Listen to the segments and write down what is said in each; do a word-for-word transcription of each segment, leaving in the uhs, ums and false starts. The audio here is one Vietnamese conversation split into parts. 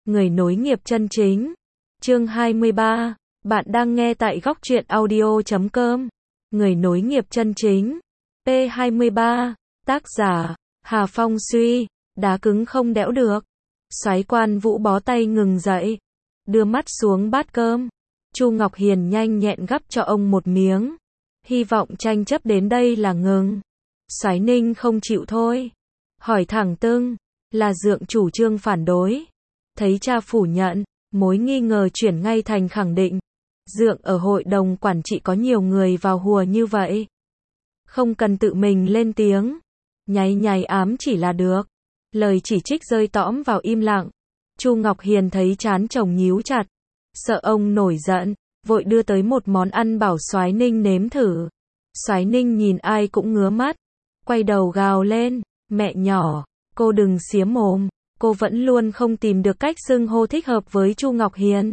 Người nối nghiệp chân chính. Chương hai mươi ba. Bạn đang nghe tại góc truyện audio chấm com. Người nối nghiệp chân chính. P hai mươi ba. Tác giả Hà Phong Suy. Đá cứng không đẽo được. Soái Quan Vũ bó tay ngừng dậy, đưa mắt xuống bát cơm. Chu Ngọc Hiền nhanh nhẹn gắp cho ông một miếng, hy vọng tranh chấp đến đây là ngừng. Soái Ninh không chịu thôi, hỏi thẳng tưng, là Dượng chủ trương phản đối. Thấy cha phủ nhận, mối nghi ngờ chuyển ngay thành khẳng định. Dượng ở hội đồng quản trị có nhiều người vào hùa như vậy, không cần tự mình lên tiếng, nháy nháy ám chỉ là được. Lời chỉ trích rơi tõm vào im lặng. Chu Ngọc Hiền thấy trán chồng nhíu chặt, sợ ông nổi giận, vội đưa tới một món ăn bảo Soái Ninh nếm thử. Soái Ninh nhìn ai cũng ngứa mắt, quay đầu gào lên, mẹ nhỏ, cô đừng xía mồm. Cô vẫn luôn không tìm được cách xưng hô thích hợp với Chu Ngọc Hiền.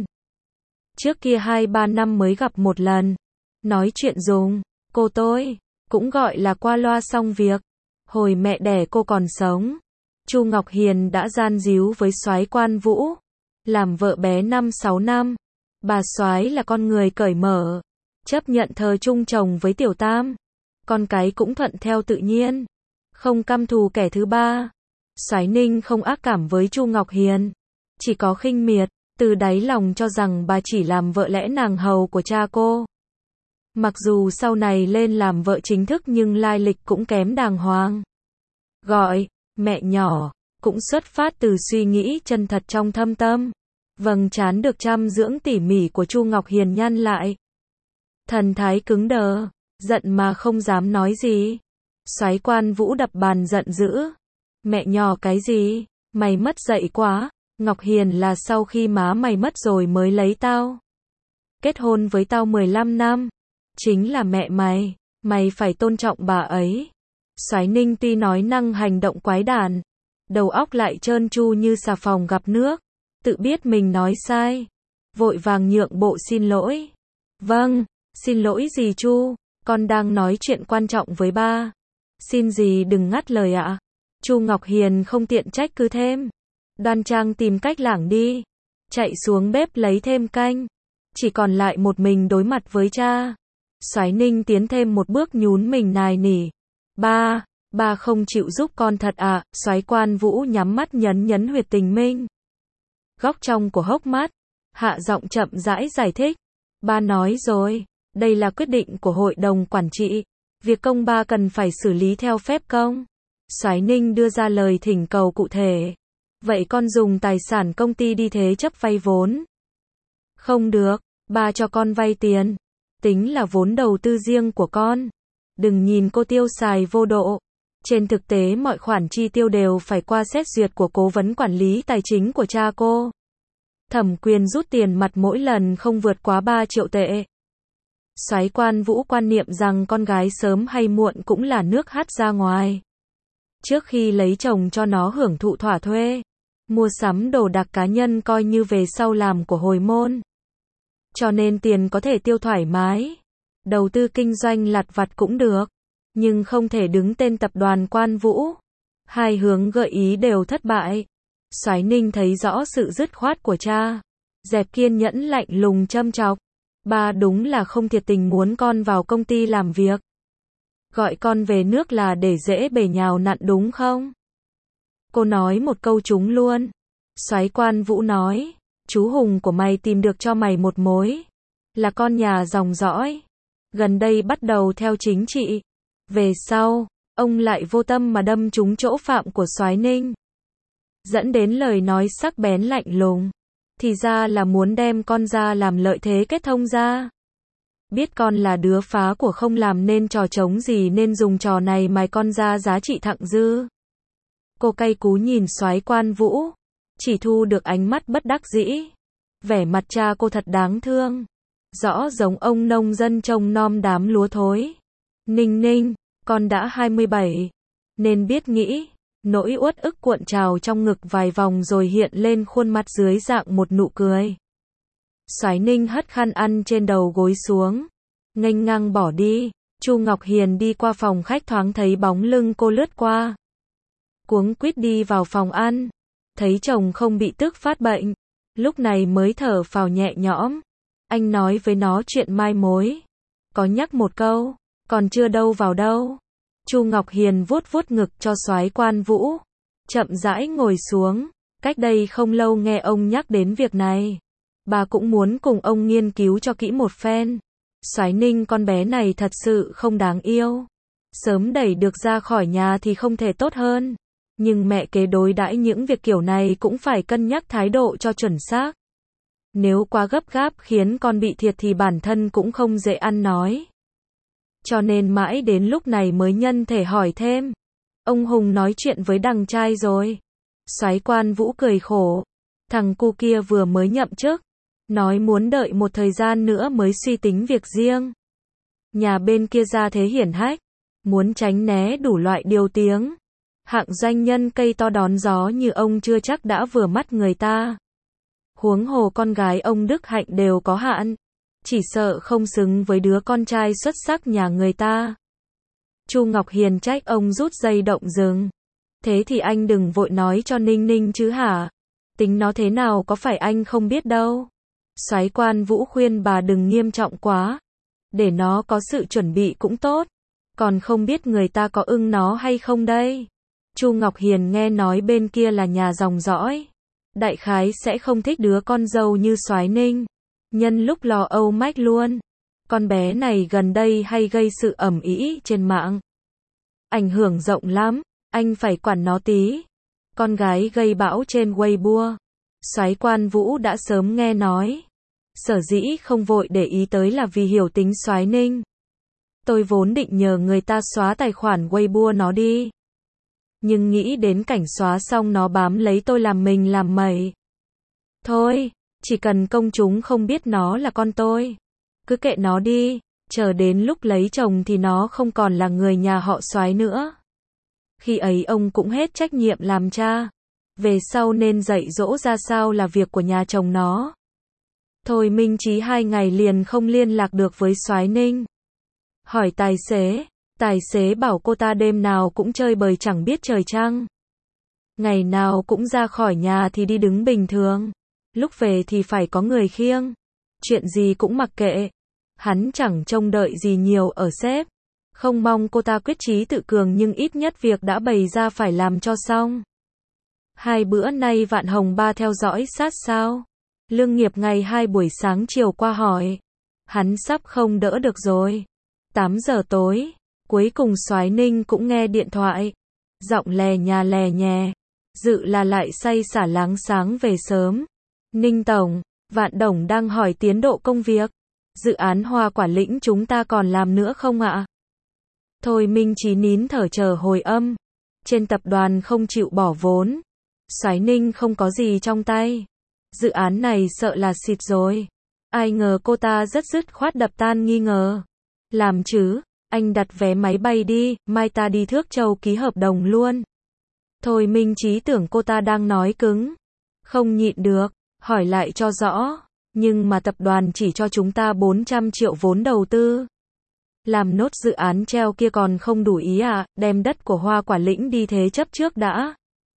Trước kia hai ba năm mới gặp một lần, nói chuyện dùng cô tôi, cũng gọi là qua loa xong việc. Hồi mẹ đẻ cô còn sống, Chu Ngọc Hiền đã gian díu với Soái Quan Vũ, làm vợ bé năm sáu năm. Bà Soái là con người cởi mở, chấp nhận thờ chung chồng với Tiểu Tam, con cái cũng thuận theo tự nhiên, không căm thù kẻ thứ ba. Soái Ninh không ác cảm với Chu Ngọc Hiền, chỉ có khinh miệt, từ đáy lòng cho rằng bà chỉ làm vợ lẽ nàng hầu của cha cô. Mặc dù sau này lên làm vợ chính thức nhưng lai lịch cũng kém đàng hoàng. Gọi mẹ nhỏ cũng xuất phát từ suy nghĩ chân thật trong thâm tâm. Vầng trán được chăm dưỡng tỉ mỉ của Chu Ngọc Hiền nhăn lại, thần thái cứng đờ, giận mà không dám nói gì. Soái Quan Vũ đập bàn giận dữ, mẹ nhỏ cái gì, mày mất dạy quá. Ngọc Hiền là sau khi má mày mất rồi mới lấy tao, kết hôn với tao mười lăm năm, chính là mẹ mày, mày phải tôn trọng bà ấy. Soái Ninh tuy nói năng hành động quái đản, đầu óc lại trơn tru như xà phòng gặp nước, tự biết mình nói sai, vội vàng nhượng bộ xin lỗi. Vâng, xin lỗi gì Chu, con đang nói chuyện quan trọng với ba. Xin gì đừng ngắt lời ạ. À. Chu Ngọc Hiền không tiện trách cứ thêm, đoan trang tìm cách lảng đi, chạy xuống bếp lấy thêm canh, chỉ còn lại một mình đối mặt với cha. Soái Ninh tiến thêm một bước nhún mình nài nỉ, ba, ba không chịu giúp con thật à? Soái Quan Vũ nhắm mắt nhấn nhấn huyệt tình minh, góc trong của hốc mắt, hạ giọng chậm rãi giải thích. Ba nói rồi, đây là quyết định của hội đồng quản trị, việc công ba cần phải xử lý theo phép công. Soái Ninh đưa ra lời thỉnh cầu cụ thể. Vậy con dùng tài sản công ty đi thế chấp vay vốn? Không được, ba cho con vay tiền, tính là vốn đầu tư riêng của con. Đừng nhìn cô tiêu xài vô độ. Trên thực tế mọi khoản chi tiêu đều phải qua xét duyệt của cố vấn quản lý tài chính của cha cô. Thẩm quyền rút tiền mặt mỗi lần không vượt quá ba triệu tệ. Soái Quan Vũ quan niệm rằng con gái sớm hay muộn cũng là nước hắt ra ngoài. Trước khi lấy chồng cho nó hưởng thụ thỏa thuê, mua sắm đồ đạc cá nhân coi như về sau làm của hồi môn. Cho nên tiền có thể tiêu thoải mái, đầu tư kinh doanh lặt vặt cũng được, nhưng không thể đứng tên tập đoàn Quan Vũ. Hai hướng gợi ý đều thất bại. Soái Ninh thấy rõ sự dứt khoát của cha, dẹp kiên nhẫn lạnh lùng châm chọc. Ba đúng là không thiệt tình muốn con vào công ty làm việc. Gọi con về nước là để dễ bề nhào nặn đúng không? Cô nói một câu trúng luôn. Soái Quan Vũ nói, chú Hùng của mày tìm được cho mày một mối, là con nhà dòng dõi, gần đây bắt đầu theo chính trị. Về sau, ông lại vô tâm mà đâm trúng chỗ phạm của Soái Ninh, dẫn đến lời nói sắc bén lạnh lùng. Thì ra là muốn đem con ra làm lợi thế kết thông ra. Biết con là đứa phá của không làm nên trò trống gì nên dùng trò này mài con ra giá trị thặng dư. Cô cay cú nhìn Soái Quan Vũ, chỉ thu được ánh mắt bất đắc dĩ. Vẻ mặt cha cô thật đáng thương, rõ giống ông nông dân trông nom đám lúa thối. Ninh Ninh, con đã hai mươi bảy, nên biết nghĩ. Nỗi uất ức cuộn trào trong ngực vài vòng rồi hiện lên khuôn mặt dưới dạng một nụ cười. Soái Ninh hất khăn ăn trên đầu gối xuống, nghênh ngang bỏ đi. Chu Ngọc Hiền đi qua phòng khách thoáng thấy bóng lưng cô lướt qua, cuống quýt đi vào phòng ăn, thấy chồng không bị tức phát bệnh, lúc này mới thở phào nhẹ nhõm. Anh nói với nó chuyện mai mối. Có nhắc một câu, còn chưa đâu vào đâu. Chu Ngọc Hiền vuốt vuốt ngực cho soái Quan Vũ. Chậm rãi ngồi xuống. Cách đây không lâu nghe ông nhắc đến việc này. Bà cũng muốn cùng ông nghiên cứu cho kỹ một phen. Soái Ninh con bé này thật sự không đáng yêu. Sớm đẩy được ra khỏi nhà thì không thể tốt hơn. Nhưng mẹ kế đối đãi những việc kiểu này cũng phải cân nhắc thái độ cho chuẩn xác. Nếu quá gấp gáp khiến con bị thiệt thì bản thân cũng không dễ ăn nói. Cho nên mãi đến lúc này mới nhân thể hỏi thêm. Ông Hùng nói chuyện với đằng trai rồi. Soái Quan Vũ cười khổ. Thằng cu kia vừa mới nhậm chức. Nói muốn đợi một thời gian nữa mới suy tính việc riêng. Nhà bên kia ra thế hiển hách. Muốn tránh né đủ loại điều tiếng. Hạng doanh nhân cây to đón gió như ông chưa chắc đã vừa mắt người ta. Huống hồ con gái ông Đức Hạnh đều có hạn. Chỉ sợ không xứng với đứa con trai xuất sắc nhà người ta. Chu Ngọc Hiền trách ông rút dây động rừng. Thế thì anh đừng vội nói cho Ninh Ninh chứ hả? Tính nó thế nào có phải anh không biết đâu. Soái Quan Vũ khuyên bà đừng nghiêm trọng quá. Để nó có sự chuẩn bị cũng tốt. Còn không biết người ta có ưng nó hay không đây. Chu Ngọc Hiền nghe nói bên kia là nhà dòng dõi. Đại khái sẽ không thích đứa con dâu như Soái Ninh. Nhân lúc lo âu mách luôn. Con bé này gần đây hay gây sự ầm ĩ trên mạng. Ảnh hưởng rộng lắm, anh phải quản nó tí. Con gái gây bão trên Weibo. Soái Quan Vũ đã sớm nghe nói. Sở dĩ không vội để ý tới là vì hiểu tính Soái Ninh. Tôi vốn định nhờ người ta xóa tài khoản Weibo nó đi. Nhưng nghĩ đến cảnh xóa xong nó bám lấy tôi làm mình làm mẩy. Thôi, chỉ cần công chúng không biết nó là con tôi. Cứ kệ nó đi, chờ đến lúc lấy chồng thì nó không còn là người nhà họ Soái nữa. Khi ấy ông cũng hết trách nhiệm làm cha. Về sau nên dạy dỗ ra sao là việc của nhà chồng nó. Thôi Minh Chí hai ngày liền không liên lạc được với Soái Ninh. Hỏi tài xế, tài xế bảo cô ta đêm nào cũng chơi bời chẳng biết trời trăng. Ngày nào cũng ra khỏi nhà thì đi đứng bình thường. Lúc về thì phải có người khiêng. Chuyện gì cũng mặc kệ. Hắn chẳng trông đợi gì nhiều ở sếp. Không mong cô ta quyết chí tự cường nhưng ít nhất việc đã bày ra phải làm cho xong. Hai bữa nay Vạn Hồng Ba theo dõi sát sao. Lương Nghiệp ngày hai buổi sáng chiều qua hỏi. Hắn sắp không đỡ được rồi. tám giờ tối. Cuối cùng Soái Ninh cũng nghe điện thoại. Giọng lè nhà lè nhè. Dự là lại say xả láng sáng về sớm. Ninh Tổng, Vạn Đồng đang hỏi tiến độ công việc. Dự án Hoa Quả Lĩnh chúng ta còn làm nữa không ạ? Thôi Minh Chí nín thở chờ hồi âm. Trên tập đoàn không chịu bỏ vốn. Soái Ninh không có gì trong tay. Dự án này sợ là xịt rồi. Ai ngờ cô ta rất dứt khoát đập tan nghi ngờ. Làm chứ, anh đặt vé máy bay đi, mai ta đi Thước Châu ký hợp đồng luôn. Thôi Minh Chí tưởng cô ta đang nói cứng. Không nhịn được, hỏi lại cho rõ. Nhưng mà tập đoàn chỉ cho chúng ta bốn trăm triệu vốn đầu tư. Làm nốt dự án treo kia còn không đủ ý à, đem đất của Hoa Quả Lĩnh đi thế chấp trước đã.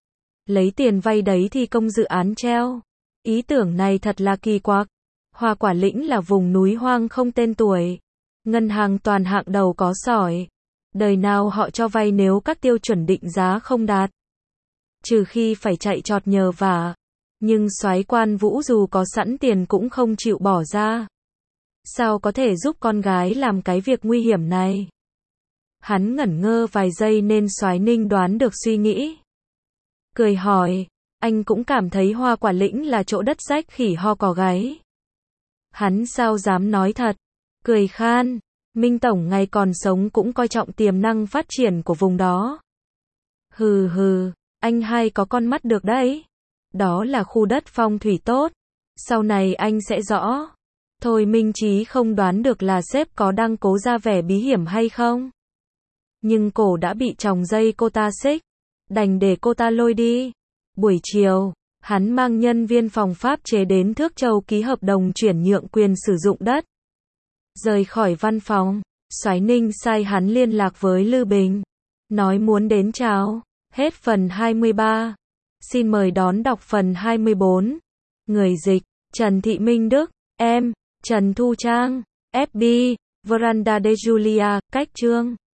Lấy tiền vay đấy thì công dự án treo. Ý tưởng này thật là kỳ quặc. Hoa Quả Lĩnh là vùng núi hoang không tên tuổi. Ngân hàng toàn hạng đầu có sỏi. Đời nào họ cho vay nếu các tiêu chuẩn định giá không đạt. Trừ khi phải chạy trọt nhờ vả. Nhưng Soái Quan Vũ dù có sẵn tiền cũng không chịu bỏ ra. Sao có thể giúp con gái làm cái việc nguy hiểm này? Hắn ngẩn ngơ vài giây nên Soái Ninh đoán được suy nghĩ. Cười hỏi, anh cũng cảm thấy Hoa Quả Lĩnh là chỗ đất rách khỉ ho cò gáy. Hắn sao dám nói thật? Cười khan, Minh Tổng ngày còn sống cũng coi trọng tiềm năng phát triển của vùng đó. Hừ hừ, anh hay có con mắt được đấy. Đó là khu đất phong thủy tốt. Sau này anh sẽ rõ. Thôi Minh Chí không đoán được là sếp có đang cố ra vẻ bí hiểm hay không. Nhưng cổ đã bị chòng dây cô ta xích. Đành để cô ta lôi đi. Buổi chiều, hắn mang nhân viên phòng pháp chế đến Thước Châu ký hợp đồng chuyển nhượng quyền sử dụng đất. Rời khỏi văn phòng, Soái Ninh sai hắn liên lạc với Lư Bình. Nói muốn đến chào. Hết phần hai mươi ba. Xin mời đón đọc phần hai mươi bốn. Người dịch, Trần Thị Minh Đức. Em, Trần Thu Trang. ép bê, Veranda de Julia. Cách chương